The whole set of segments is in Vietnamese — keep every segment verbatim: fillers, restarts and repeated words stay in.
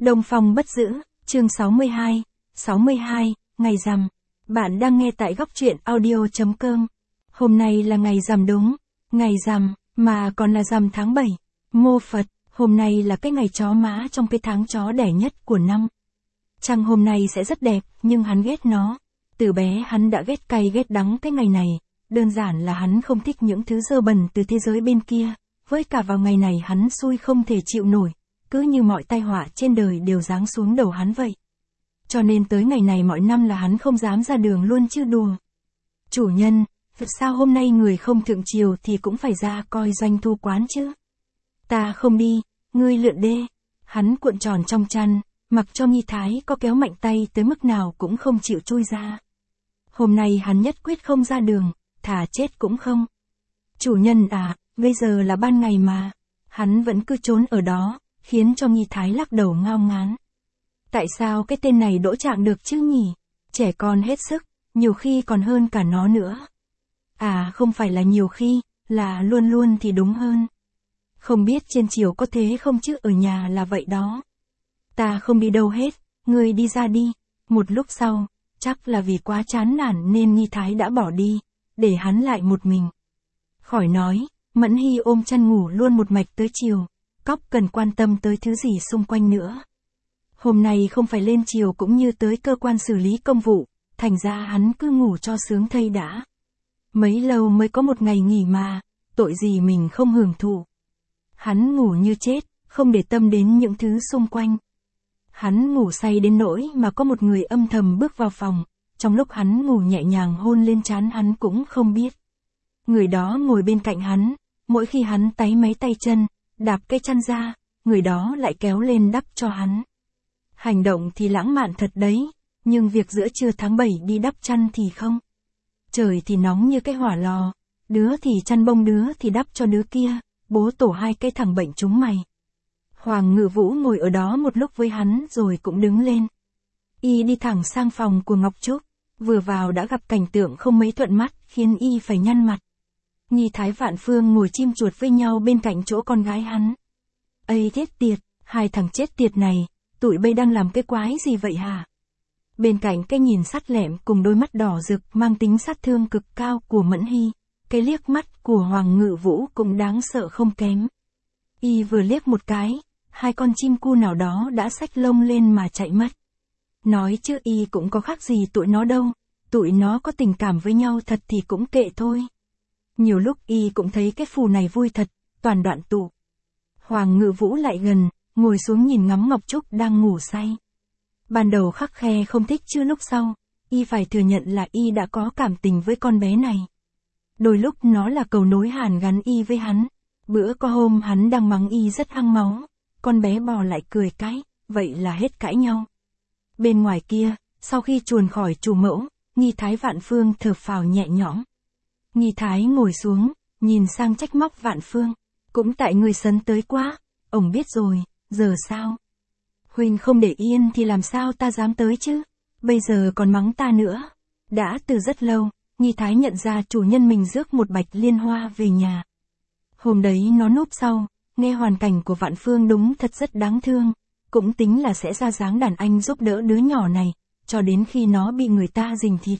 Đông Phong bất giữ, chương sáu mươi hai, sáu mươi hai, ngày rằm. Bạn đang nghe tại góc truyện audio.com. Hôm nay là ngày rằm đúng, ngày rằm, mà còn là rằm tháng bảy. Mô Phật, hôm nay là cái ngày chó mã trong cái tháng chó đẻ nhất của năm. Trăng hôm nay sẽ rất đẹp, nhưng hắn ghét nó. Từ bé hắn đã ghét cay ghét đắng cái ngày này, đơn giản là hắn không thích những thứ dơ bẩn từ thế giới bên kia, với cả vào ngày này hắn xui không thể chịu nổi, cứ như mọi tai họa trên đời đều giáng xuống đầu hắn vậy. Cho nên tới ngày này mọi năm là hắn không dám ra đường luôn chứ đùa. Chủ nhân, sao hôm nay người không thượng triều thì cũng phải ra coi doanh thu quán chứ? Ta không đi, ngươi lượn đê. Hắn cuộn tròn trong chăn, mặc cho Nghi Thái có kéo mạnh tay tới mức nào cũng không chịu chui ra. Hôm nay hắn nhất quyết không ra đường, thà chết cũng không. Chủ nhân à, bây giờ là ban ngày mà. Hắn vẫn cứ trốn ở đó, khiến cho Nghi Thái lắc đầu ngao ngán. Tại sao cái tên này đỗ trạng được chứ nhỉ? Trẻ con hết sức, nhiều khi còn hơn cả nó nữa. À không phải là nhiều khi, là luôn luôn thì đúng hơn. Không biết trên triều có thế không chứ ở nhà là vậy đó. Ta không đi đâu hết, ngươi đi ra đi. Một lúc sau, chắc là vì quá chán nản nên Nghi Thái đã bỏ đi, để hắn lại một mình. Khỏi nói, Mẫn Hy ôm chăn ngủ luôn một mạch tới chiều, cóc cần quan tâm tới thứ gì xung quanh nữa. Hôm nay không phải lên chiều cũng như tới cơ quan xử lý công vụ, thành ra hắn cứ ngủ cho sướng thây đã. Mấy lâu mới có một ngày nghỉ mà, tội gì mình không hưởng thụ. Hắn ngủ như chết, không để tâm đến những thứ xung quanh. Hắn ngủ say đến nỗi mà có một người âm thầm bước vào phòng, trong lúc hắn ngủ nhẹ nhàng hôn lên trán hắn cũng không biết. Người đó ngồi bên cạnh hắn, mỗi khi hắn táy mấy tay chân, đạp cái chăn ra, người đó lại kéo lên đắp cho hắn. Hành động thì lãng mạn thật đấy, nhưng việc giữa trưa tháng bảy đi đắp chăn thì không. Trời thì nóng như cái hỏa lò, đứa thì chăn bông đứa thì đắp cho đứa kia, bố tổ hai cái thằng bệnh chúng mày. Hoàng Ngự Vũ ngồi ở đó một lúc với hắn rồi cũng đứng lên. Y đi thẳng sang phòng của Ngọc Trúc, vừa vào đã gặp cảnh tượng không mấy thuận mắt, khiến Y phải nhăn mặt. Nghi Thái Vạn Phương ngồi chim chuột với nhau bên cạnh chỗ con gái hắn. Ây thiết tiệt, hai thằng chết tiệt này, tụi bây đang làm cái quái gì vậy hả? Bên cạnh cái nhìn sắt lẹm cùng đôi mắt đỏ rực mang tính sát thương cực cao của Mẫn Hy, cái liếc mắt của Hoàng Ngự Vũ cũng đáng sợ không kém. Y vừa liếc một cái, hai con chim cu nào đó đã xách lông lên mà chạy mất. Nói chứ Y cũng có khác gì tụi nó đâu, tụi nó có tình cảm với nhau thật thì cũng kệ thôi. Nhiều lúc Y cũng thấy cái phù này vui thật, toàn đoạn tụ. Hoàng Ngự Vũ lại gần, ngồi xuống nhìn ngắm Ngọc Trúc đang ngủ say. Ban đầu khắc khe không thích chứ lúc sau, Y phải thừa nhận là Y đã có cảm tình với con bé này. Đôi lúc nó là cầu nối hàn gắn Y với hắn. Bữa có hôm hắn đang mắng Y rất hăng máu, con bé bò lại cười cái, vậy là hết cãi nhau. Bên ngoài kia, sau khi chuồn khỏi chủ mẫu, Nghi Thái Vạn Phương thở phào nhẹ nhõm. Nghi Thái ngồi xuống, nhìn sang trách móc Vạn Phương. Cũng tại người sấn tới quá, ông biết rồi, giờ sao? Huynh không để yên thì làm sao ta dám tới chứ? Bây giờ còn mắng ta nữa. Đã từ rất lâu, Nghi Thái nhận ra chủ nhân mình rước một bạch liên hoa về nhà. Hôm đấy nó núp sau, nghe hoàn cảnh của Vạn Phương đúng thật rất đáng thương, cũng tính là sẽ ra dáng đàn anh giúp đỡ đứa nhỏ này, cho đến khi nó bị người ta rình thịt.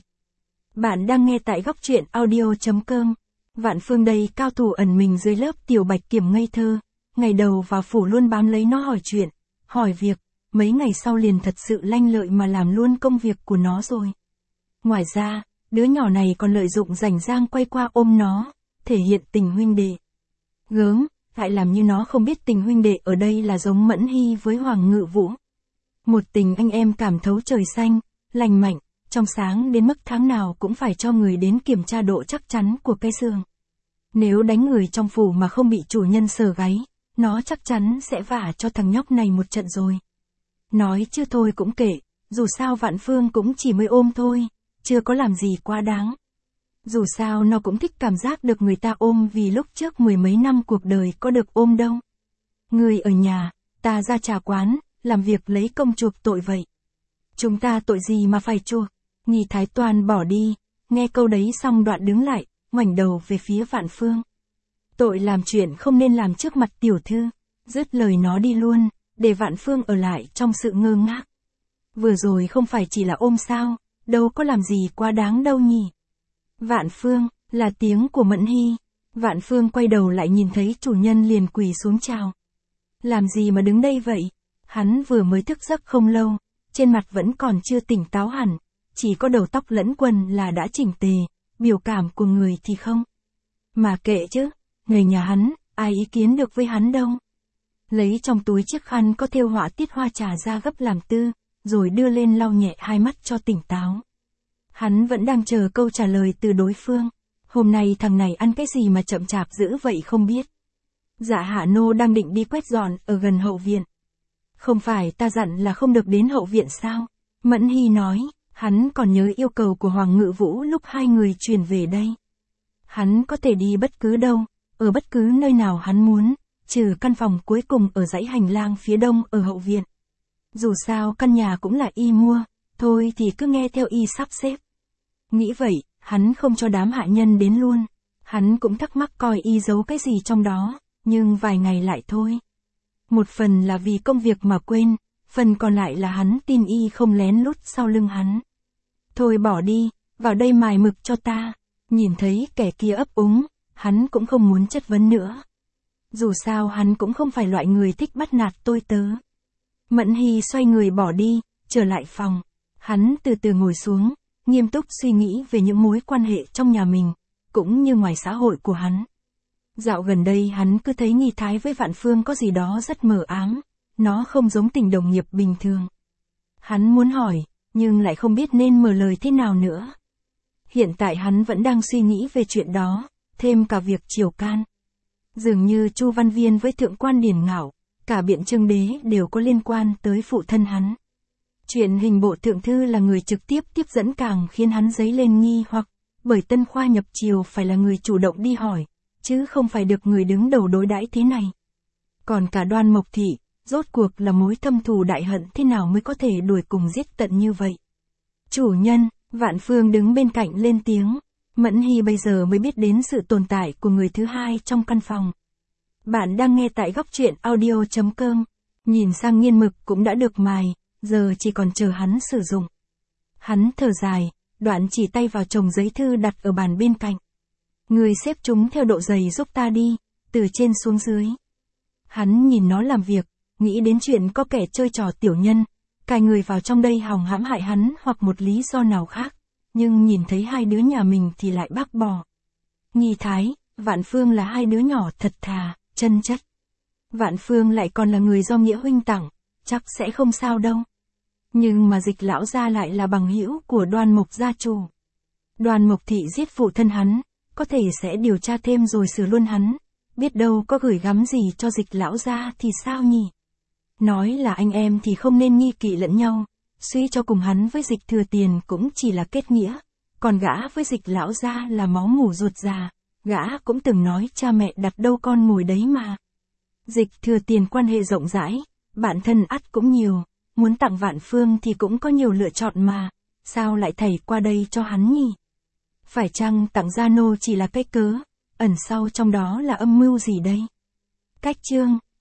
Bạn đang nghe tại góc truyện audio.com. Vạn Phương đây cao thủ ẩn mình dưới lớp tiểu bạch kiểm ngây thơ, ngày đầu vào phủ luôn bám lấy nó hỏi chuyện, hỏi việc, mấy ngày sau liền thật sự lanh lợi mà làm luôn công việc của nó rồi. Ngoài ra, đứa nhỏ này còn lợi dụng rảnh rang quay qua ôm nó, thể hiện tình huynh đệ. Gớm, lại làm như nó không biết tình huynh đệ ở đây là giống Mẫn Hy với Hoàng Ngự Vũ. Một tình anh em cảm thấu trời xanh, lành mạnh, trong sáng đến mức tháng nào cũng phải cho người đến kiểm tra độ chắc chắn của cái xương. Nếu đánh người trong phủ mà không bị chủ nhân sờ gáy, nó chắc chắn sẽ vả cho thằng nhóc này một trận rồi. Nói chứ thôi cũng kệ, dù sao Vạn Phương cũng chỉ mới ôm thôi, chưa có làm gì quá đáng. Dù sao nó cũng thích cảm giác được người ta ôm vì lúc trước mười mấy năm cuộc đời có được ôm đâu. Người ở nhà, ta ra trà quán, làm việc lấy công chuộc tội vậy. Chúng ta tội gì mà phải chuộc? Nghi Thái Toàn bỏ đi, nghe câu đấy xong đoạn đứng lại, ngoảnh đầu về phía Vạn Phương. Tội làm chuyện không nên làm trước mặt tiểu thư, dứt lời nó đi luôn, để Vạn Phương ở lại trong sự ngơ ngác. Vừa rồi không phải chỉ là ôm sao, đâu có làm gì quá đáng đâu nhỉ. Vạn Phương, là tiếng của Mẫn Hy. Vạn Phương quay đầu lại nhìn thấy chủ nhân liền quỳ xuống chào. Làm gì mà đứng đây vậy? Hắn vừa mới thức giấc không lâu, trên mặt vẫn còn chưa tỉnh táo hẳn, chỉ có đầu tóc lẫn quần là đã chỉnh tề, biểu cảm của người thì không. Mà kệ chứ, người nhà hắn, ai ý kiến được với hắn đâu. Lấy trong túi chiếc khăn có thêu họa tiết hoa trà ra gấp làm tư, rồi đưa lên lau nhẹ hai mắt cho tỉnh táo. Hắn vẫn đang chờ câu trả lời từ đối phương. Hôm nay thằng này ăn cái gì mà chậm chạp dữ vậy không biết. Dạ Hạ Nô đang định đi quét dọn ở gần hậu viện. Không phải ta dặn là không được đến hậu viện sao? Mẫn Hy nói, hắn còn nhớ yêu cầu của Hoàng Ngự Vũ lúc hai người chuyển về đây. Hắn có thể đi bất cứ đâu, ở bất cứ nơi nào hắn muốn, trừ căn phòng cuối cùng ở dãy hành lang phía đông ở hậu viện. Dù sao căn nhà cũng là y mua, thôi thì cứ nghe theo y sắp xếp. Nghĩ vậy, hắn không cho đám hạ nhân đến luôn. Hắn cũng thắc mắc coi y giấu cái gì trong đó, nhưng vài ngày lại thôi. Một phần là vì công việc mà quên, phần còn lại là hắn tin y không lén lút sau lưng hắn. Thôi bỏ đi, vào đây mài mực cho ta. Nhìn thấy kẻ kia ấp úng, hắn cũng không muốn chất vấn nữa. Dù sao hắn cũng không phải loại người thích bắt nạt tôi tớ. Mẫn Hy xoay người bỏ đi, trở lại phòng. Hắn từ từ ngồi xuống, nghiêm túc suy nghĩ về những mối quan hệ trong nhà mình, cũng như ngoài xã hội của hắn. Dạo gần đây hắn cứ thấy nghi thái với Vạn Phương có gì đó rất mờ ám, nó không giống tình đồng nghiệp bình thường. Hắn muốn hỏi, nhưng lại không biết nên mở lời thế nào nữa. Hiện tại hắn vẫn đang suy nghĩ về chuyện đó, thêm cả việc triều can. Dường như Chu Văn Viên với thượng quan Điển Ngạo, cả Biện Trương Đế đều có liên quan tới phụ thân hắn. Chuyện hình bộ thượng thư là người trực tiếp tiếp dẫn càng khiến hắn dấy lên nghi hoặc, bởi Tân Khoa nhập triều phải là người chủ động đi hỏi, chứ không phải được người đứng đầu đối đãi thế này. Còn cả Đoan Mộc Thị, rốt cuộc là mối thâm thù đại hận thế nào mới có thể đuổi cùng giết tận như vậy. Chủ nhân, Vạn Phương đứng bên cạnh lên tiếng. Mẫn Hy bây giờ mới biết đến sự tồn tại của người thứ hai trong căn phòng. Bạn đang nghe tại góc truyện audio chấm com. Nhìn sang nghiên mực cũng đã được mài, giờ chỉ còn chờ hắn sử dụng. Hắn thở dài, đoạn chỉ tay vào chồng giấy thư đặt ở bàn bên cạnh. Người xếp chúng theo độ dày giúp ta đi, từ trên xuống dưới. Hắn nhìn nó làm việc, nghĩ đến chuyện có kẻ chơi trò tiểu nhân, cài người vào trong đây hòng hãm hại hắn hoặc một lý do nào khác, nhưng nhìn thấy hai đứa nhà mình thì lại bác bỏ. Nghi Thái, Vạn Phương là hai đứa nhỏ thật thà, chân chất. Vạn Phương lại còn là người do Nghĩa huynh tặng, chắc sẽ không sao đâu. Nhưng mà Dịch lão gia lại là bằng hữu của Đoan Mộc gia chủ. Đoan Mộc Thị giết phụ thân hắn, có thể sẽ điều tra thêm rồi xử luôn hắn, biết đâu có gửi gắm gì cho Dịch lão gia thì sao nhỉ? Nói là anh em thì không nên nghi kỵ lẫn nhau, suy cho cùng hắn với Dịch Thừa Tiền cũng chỉ là kết nghĩa, còn gã với Dịch lão gia là máu mủ ruột già, gã cũng từng nói cha mẹ đặt đâu con ngồi đấy mà. Dịch Thừa Tiền quan hệ rộng rãi, bạn thân ắt cũng nhiều, muốn tặng Vạn Phương thì cũng có nhiều lựa chọn mà, sao lại thảy qua đây cho hắn nhỉ? Phải chăng tặng Gia Nô chỉ là cái cớ, ẩn sau trong đó là âm mưu gì đây? Cách chương